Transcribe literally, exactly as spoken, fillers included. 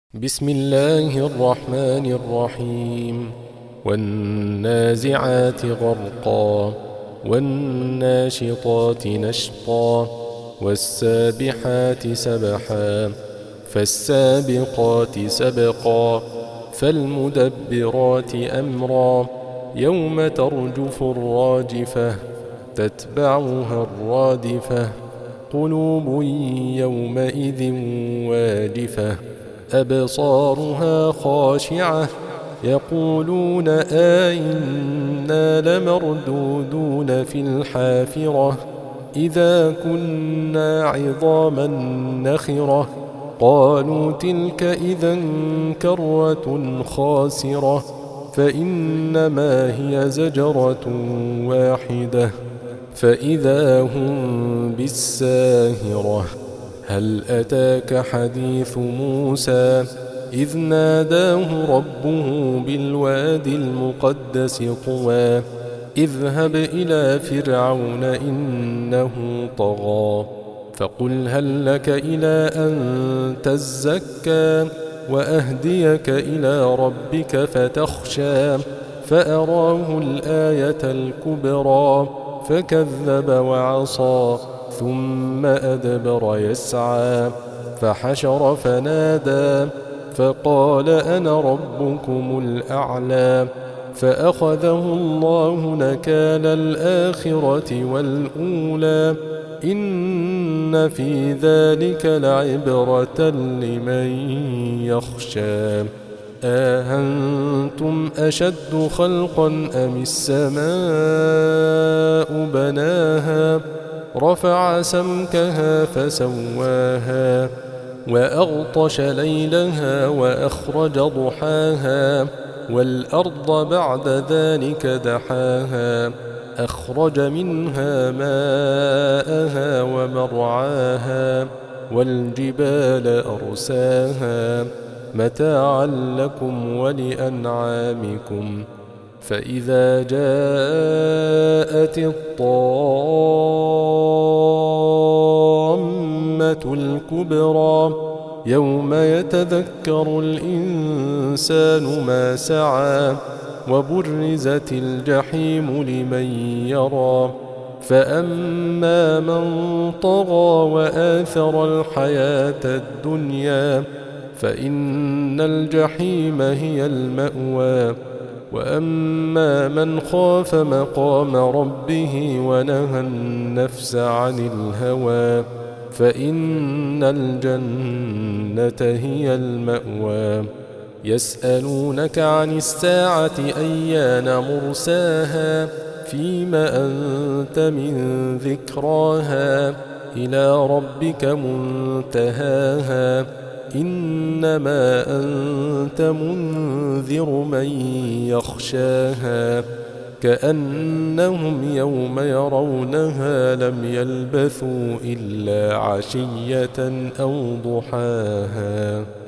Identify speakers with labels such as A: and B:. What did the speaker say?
A: بسم الله الرحمن الرحيم والنازعات غرقا والناشطات نشطا والسابحات سبحا فالسابقات سبقا فالمدبرات أمرا يوم ترجف الراجفة تتبعها الرادفة قلوب يومئذ واجفة أبصارها خاشعة يقولون أئنا لمردودون في الحافرة إذا كنا عظاما نخرة قالوا تلك إذا كرة خاسرة فإنما هي زجرة واحدة فإذا هم بالساهرة هل أتاك حديث موسى إذ ناداه ربه بالوادي المقدس طوى اذهب إلى فرعون إنه طغى فقل هل لك إلى أن تزكى وأهديك إلى ربك فتخشى فأراه الآية الكبرى فكذب وعصى ثم أدبر يسعى فحشر فنادى فقال أنا ربكم الأعلى فأخذه الله نكال الآخرة والأولى إن في ذلك لعبرة لمن يخشى أأنتم أشد خلقا أم السماء بناها رفع سمكها فسواها وأغطش ليلها وأخرج ضحاها والأرض بعد ذلك دحاها أخرج منها ماءها ومرعاها والجبال أرساها متاعا لكم ولأنعامكم فإذا جاءت الطامة الكبرى يوم يتذكر الإنسان ما سعى وبرزت الجحيم لمن يرى فأما من طغى وآثر الحياة الدنيا فإن الجحيم هي المأوى وأما من خاف مقام ربه ونهى النفس عن الهوى فإن الجنة هي المأوى يسألونك عن الساعة أيان مرساها فيم أنت من ذكراها إلى ربك منتهاها إنما أنت منذر من يخشاها كأنهم يوم يرونها لم يلبثوا إلا عشية أو ضحاها.